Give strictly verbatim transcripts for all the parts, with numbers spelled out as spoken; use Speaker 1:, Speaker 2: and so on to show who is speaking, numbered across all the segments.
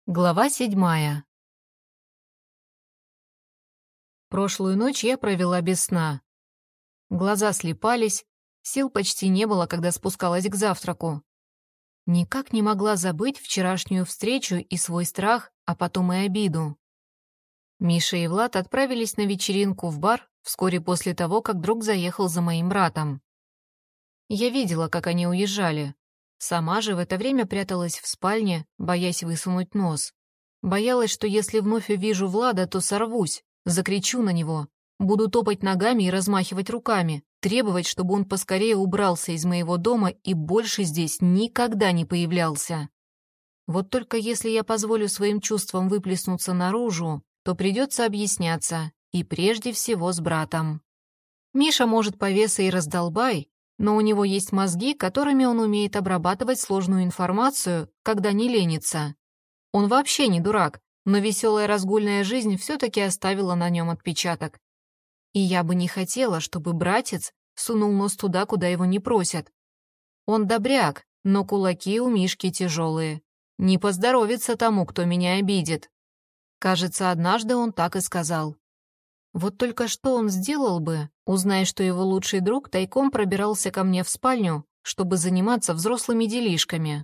Speaker 1: Глава седьмая. Прошлую ночь я провела без сна. Глаза слипались, сил почти не было, когда спускалась к завтраку. Никак не могла забыть вчерашнюю встречу и свой страх, а потом и обиду. Миша и Влад отправились на вечеринку в бар вскоре после того, как друг заехал за моим братом. Я видела, как они уезжали. Сама же в это время пряталась в спальне, боясь высунуть нос. Боялась, что если вновь увижу Влада, то сорвусь, закричу на него, буду топать ногами и размахивать руками, требовать, чтобы он поскорее убрался из моего дома и больше здесь никогда не появлялся. Вот только если я позволю своим чувствам выплеснуться наружу, то придется объясняться, и прежде всего с братом. Миша может повеса и раздолбай, но у него есть мозги, которыми он умеет обрабатывать сложную информацию, когда не ленится. Он вообще не дурак, но веселая разгульная жизнь все-таки оставила на нем отпечаток. И я бы не хотела, чтобы братец сунул нос туда, куда его не просят. Он добряк, но кулаки у Мишки тяжелые. Не поздоровится тому, кто меня обидит. Кажется, однажды он так и сказал. Вот только что он сделал бы, узная, что его лучший друг тайком пробирался ко мне в спальню, чтобы заниматься взрослыми делишками.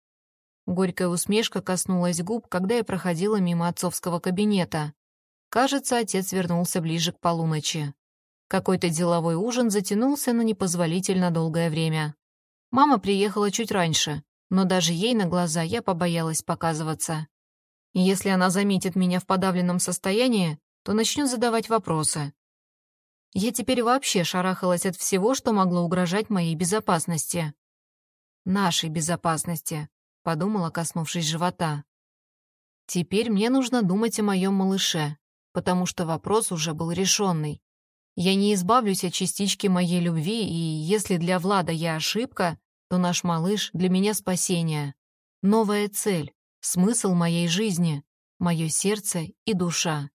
Speaker 1: Горькая усмешка коснулась губ, когда я проходила мимо отцовского кабинета. Кажется, отец вернулся ближе к полуночи. Какой-то деловой ужин затянулся на непозволительно долгое время. Мама приехала чуть раньше, но даже ей на глаза я побоялась показываться. Если она заметит меня в подавленном состоянии, то начнет задавать вопросы. Я теперь вообще шарахалась от всего, что могло угрожать моей безопасности. Нашей безопасности, подумала, коснувшись живота. Теперь мне нужно думать о моем малыше, потому что вопрос уже был решенный. Я не избавлюсь от частички моей любви, и если для Влада я ошибка, то наш малыш для меня спасение. Новая цель, смысл моей жизни, мое сердце и душа.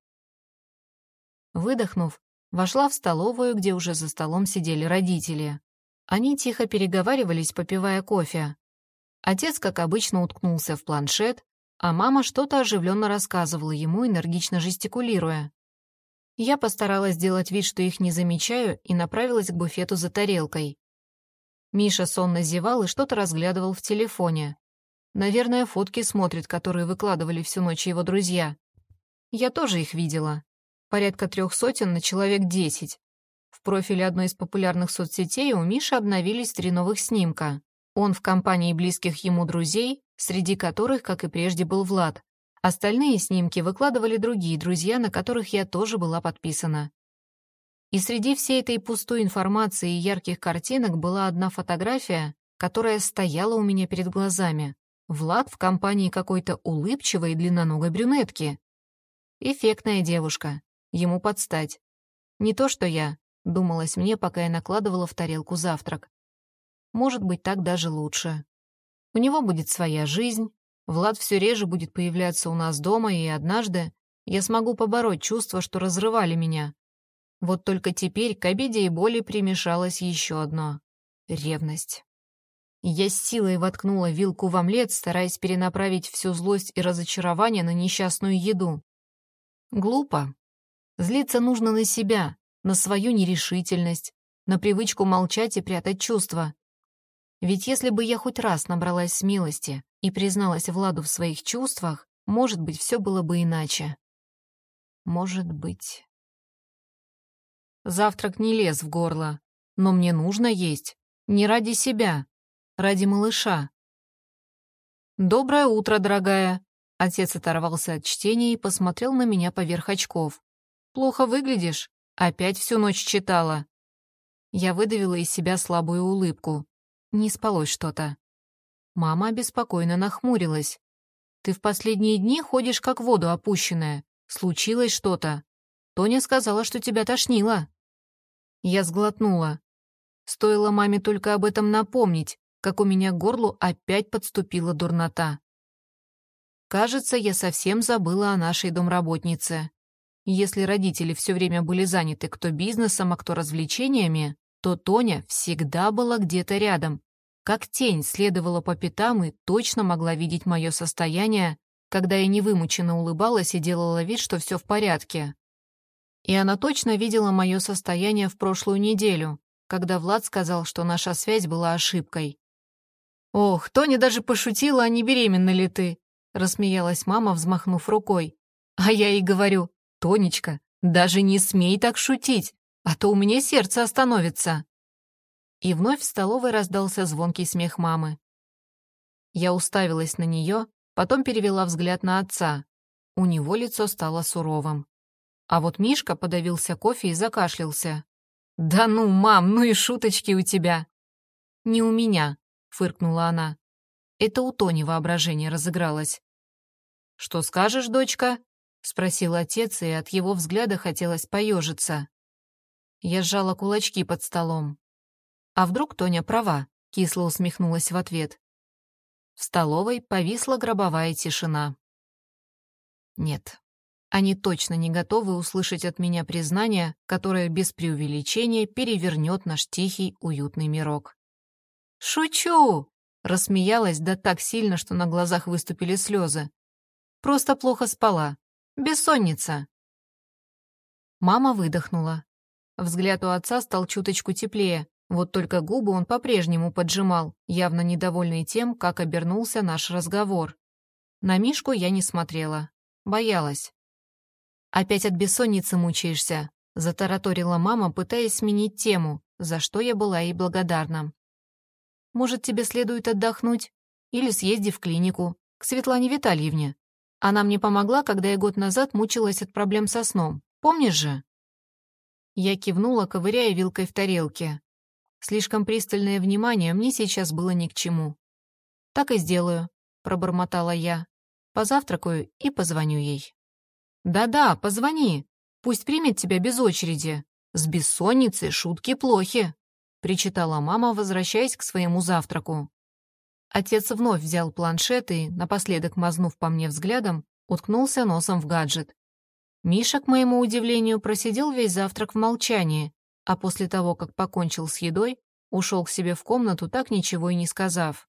Speaker 1: Выдохнув, вошла в столовую, где уже за столом сидели родители. Они тихо переговаривались, попивая кофе. Отец, как обычно, уткнулся в планшет, а мама что-то оживленно рассказывала ему, энергично жестикулируя. Я постаралась сделать вид, что их не замечаю, и направилась к буфету за тарелкой. Миша сонно зевал и что-то разглядывал в телефоне. Наверное, фотки смотрит, которые выкладывали всю ночь его друзья. Я тоже их видела. Порядка трех сотен на человек десять. В профиле одной из популярных соцсетей у Миши обновились три новых снимка. Он в компании близких ему друзей, среди которых, как и прежде, был Влад. Остальные снимки выкладывали другие друзья, на которых я тоже была подписана. И среди всей этой пустой информации и ярких картинок была одна фотография, которая стояла у меня перед глазами. Влад в компании какой-то улыбчивой и длинноногой брюнетки. Эффектная девушка. Ему подстать. Не то, что я, думалось мне, пока я накладывала в тарелку завтрак. Может быть, так даже лучше. У него будет своя жизнь, Влад все реже будет появляться у нас дома, и однажды я смогу побороть чувства, что разрывали меня. Вот только теперь к обиде и боли примешалось еще одно — ревность. Я с силой воткнула вилку в омлет, стараясь перенаправить всю злость и разочарование на несчастную еду. Глупо. Злиться нужно на себя, на свою нерешительность, на привычку молчать и прятать чувства. Ведь если бы я хоть раз набралась смелости и призналась Владу в своих чувствах, может быть, все было бы иначе. Может быть. Завтрак не лез в горло, но мне нужно есть. Не ради себя, ради малыша. «Доброе утро, дорогая!» Отец оторвался от чтения и посмотрел на меня поверх очков. «Плохо выглядишь? Опять всю ночь читала». Я выдавила из себя слабую улыбку. Не спалось что-то. Мама обеспокоенно нахмурилась. «Ты в последние дни ходишь как в воду опущенная. Случилось что-то. Тоня сказала, что тебя тошнило». Я сглотнула. Стоило маме только об этом напомнить, как у меня к горлу опять подступила дурнота. Кажется, я совсем забыла о нашей домработнице. Если родители все время были заняты кто бизнесом, а кто развлечениями, то Тоня всегда была где-то рядом, как тень следовала по пятам и точно могла видеть мое состояние, когда я невымученно улыбалась и делала вид, что все в порядке. И она точно видела мое состояние в прошлую неделю, когда Влад сказал, что наша связь была ошибкой. «Ох, Тоня даже пошутила, а не беременна ли ты?» — рассмеялась мама, взмахнув рукой. А я ей говорю: «Тонечка, даже не смей так шутить, а то у меня сердце остановится». И вновь в столовой раздался звонкий смех мамы. Я уставилась на нее, потом перевела взгляд на отца. У него лицо стало суровым. А вот Мишка подавился кофе и закашлялся. «Да ну, мам, ну и шуточки у тебя!» «Не у меня», — фыркнула она. «Это у Тони воображение разыгралось». «Что скажешь, дочка?» — спросил отец, и от его взгляда хотелось поежиться. Я сжала кулачки под столом. «А вдруг Тоня права?» — кисло усмехнулась в ответ. В столовой повисла гробовая тишина. Нет, они точно не готовы услышать от меня признание, которое без преувеличения перевернет наш тихий, уютный мирок. «Шучу!» — рассмеялась, да так сильно, что на глазах выступили слезы. «Просто плохо спала. Бессонница». Мама выдохнула. Взгляд у отца стал чуточку теплее, вот только губы он по-прежнему поджимал, явно недовольный тем, как обернулся наш разговор. На Мишку я не смотрела. Боялась. «Опять от бессонницы мучаешься», — затараторила мама, пытаясь сменить тему, за что я была ей благодарна. «Может, тебе следует отдохнуть? Или съезди в клинику, к Светлане Витальевне. Она мне помогла, когда я год назад мучилась от проблем со сном. Помнишь же?» Я кивнула, ковыряя вилкой в тарелке. Слишком пристальное внимание мне сейчас было ни к чему. «Так и сделаю», — пробормотала я. «Позавтракаю и позвоню ей». «Да-да, позвони. Пусть примет тебя без очереди. С бессонницей шутки плохи», — причитала мама, возвращаясь к своему завтраку. Отец вновь взял планшет и, напоследок мазнув по мне взглядом, уткнулся носом в гаджет. Миша, к моему удивлению, просидел весь завтрак в молчании, а после того, как покончил с едой, ушел к себе в комнату, так ничего и не сказав.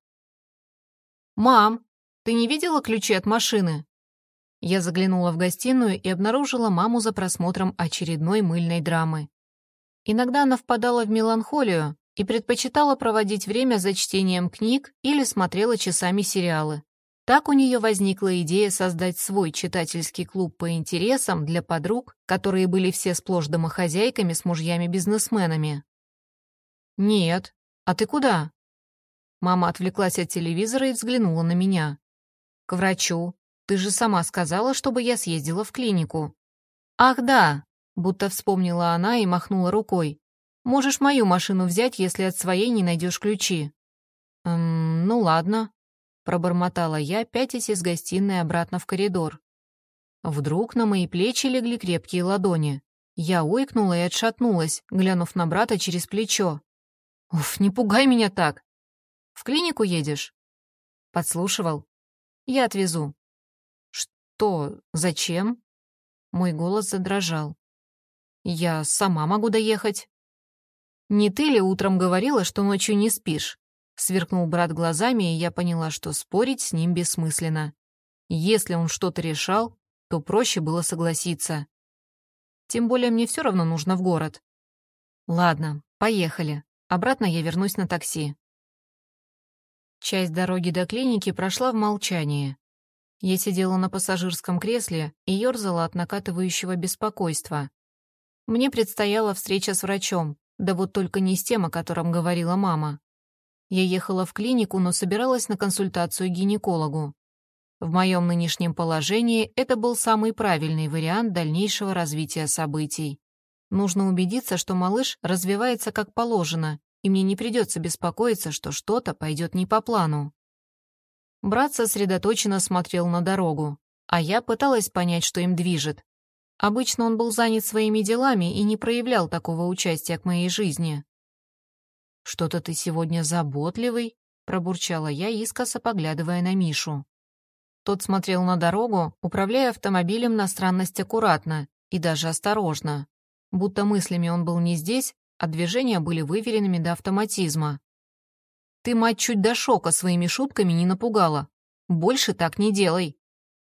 Speaker 1: «Мам, ты не видела ключи от машины?» Я заглянула в гостиную и обнаружила маму за просмотром очередной мыльной драмы. Иногда она впадала в меланхолию и предпочитала проводить время за чтением книг или смотрела часами сериалы. Так у нее возникла идея создать свой читательский клуб по интересам для подруг, которые были все сплошь домохозяйками с мужьями-бизнесменами. «Нет. А ты куда?» Мама отвлеклась от телевизора и взглянула на меня. «К врачу. Ты же сама сказала, чтобы я съездила в клинику». «Ах, да!» — будто вспомнила она и махнула рукой. «Можешь мою машину взять, если от своей не найдешь ключи». «Эм, ну ладно», — пробормотала я, пятясь из гостиной обратно в коридор. Вдруг на мои плечи легли крепкие ладони. Я ойкнула и отшатнулась, глянув на брата через плечо. «Уф, не пугай меня так!» «В клинику едешь?» «Подслушивал?» «Я отвезу». «Что? Зачем?» Мой голос задрожал. «Я сама могу доехать». «Не ты ли утром говорила, что ночью не спишь?» Сверкнул брат глазами, и я поняла, что спорить с ним бессмысленно. Если он что-то решал, то проще было согласиться. Тем более мне все равно нужно в город. Ладно, поехали. Обратно я вернусь на такси. Часть дороги до клиники прошла в молчании. Я сидела на пассажирском кресле и ерзала от накатывающего беспокойства. Мне предстояла встреча с врачом, да вот только не с тем, о котором говорила мама. Я ехала в клинику, но собиралась на консультацию к гинекологу. В моем нынешнем положении это был самый правильный вариант дальнейшего развития событий. Нужно убедиться, что малыш развивается как положено, и мне не придется беспокоиться, что что-то пойдет не по плану. Брат сосредоточенно смотрел на дорогу, а я пыталась понять, что им движет. Обычно он был занят своими делами и не проявлял такого участия к моей жизни. «Что-то ты сегодня заботливый», — пробурчала я, искоса поглядывая на Мишу. Тот смотрел на дорогу, управляя автомобилем на странность аккуратно и даже осторожно, будто мыслями он был не здесь, а движения были выверенными до автоматизма. «Ты, мать, чуть до шока своими шутками не напугала. Больше так не делай».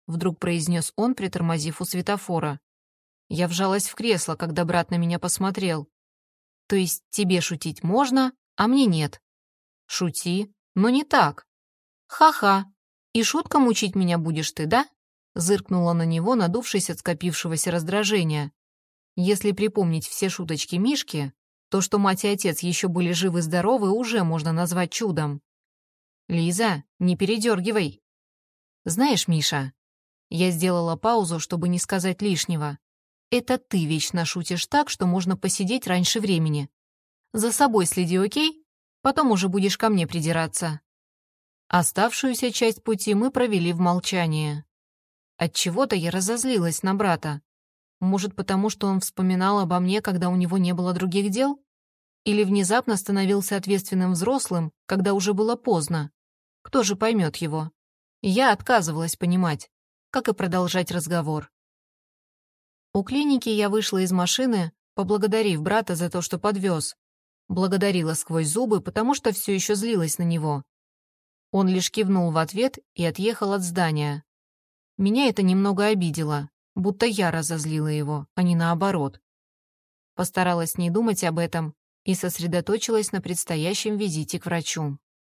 Speaker 1: — вдруг произнес он, притормозив у светофора. Я вжалась в кресло, когда брат на меня посмотрел. «То есть тебе шутить можно, а мне нет?» «Шути, но не так». «Ха-ха, и шуткам учить меня будешь ты, да?» Зыркнула на него, надувшись от скопившегося раздражения. Если припомнить все шуточки Мишки, то, что мать и отец еще были живы-здоровы, уже можно назвать чудом. «Лиза, не передергивай». «Знаешь, Миша...» Я сделала паузу, чтобы не сказать лишнего. «Это ты вечно шутишь так, что можно посидеть раньше времени. За собой следи, окей? Потом уже будешь ко мне придираться». Оставшуюся часть пути мы провели в молчании. Отчего-то я разозлилась на брата. Может, потому что он вспоминал обо мне, когда у него не было других дел? Или внезапно становился ответственным взрослым, когда уже было поздно? Кто же поймет его? Я отказывалась понимать, как и продолжать разговор. У клиники я вышла из машины, поблагодарив брата за то, что подвез. Благодарила сквозь зубы, потому что все еще злилась на него. Он лишь кивнул в ответ и отъехал от здания. Меня это немного обидело, будто я разозлила его, а не наоборот. Постаралась не думать об этом и сосредоточилась на предстоящем визите к врачу.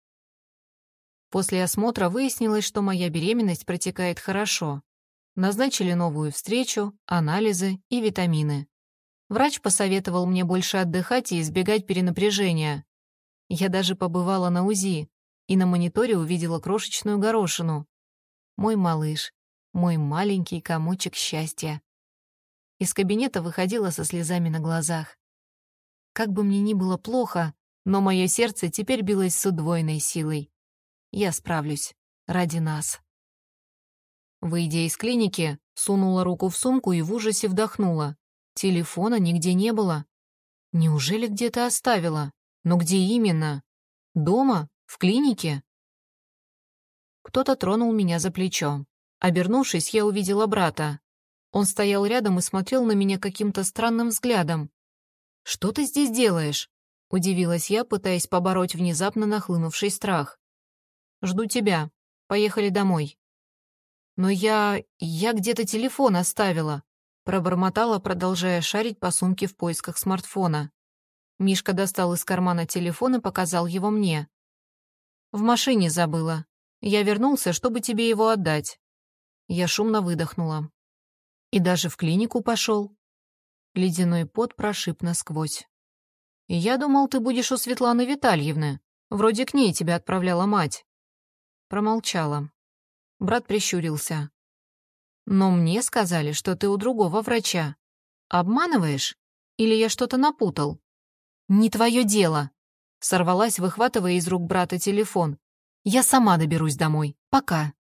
Speaker 1: После осмотра выяснилось, что моя беременность протекает хорошо. Назначили новую встречу, анализы и витамины. Врач посоветовал мне больше отдыхать и избегать перенапряжения. Я даже побывала на УЗИ и на мониторе увидела крошечную горошину. Мой малыш, мой маленький комочек счастья. Из кабинета выходила со слезами на глазах. Как бы мне ни было плохо, но мое сердце теперь билось с удвоенной силой. Я справлюсь. Ради нас. Выйдя из клиники, сунула руку в сумку и в ужасе вдохнула. Телефона нигде не было. Неужели где-то оставила? Но где именно? Дома? В клинике? Кто-то тронул меня за плечо. Обернувшись, я увидела брата. Он стоял рядом и смотрел на меня каким-то странным взглядом. «Что ты здесь делаешь?» — удивилась я, пытаясь побороть внезапно нахлынувший страх. «Жду тебя. Поехали домой». «Но я... я где-то телефон оставила», — пробормотала, продолжая шарить по сумке в поисках смартфона. Мишка достал из кармана телефон и показал его мне. «В машине забыла. Я вернулся, чтобы тебе его отдать». Я шумно выдохнула. «И даже в клинику пошел». Ледяной пот прошиб насквозь. «Я думал, ты будешь у Светланы Витальевны. Вроде к ней тебя отправляла мать». Промолчала. Брат прищурился. «Но мне сказали, что ты у другого врача. Обманываешь? Или я что-то напутал?» «Не твое дело!» Сорвалась, выхватывая из рук брата телефон. «Я сама доберусь домой. Пока!»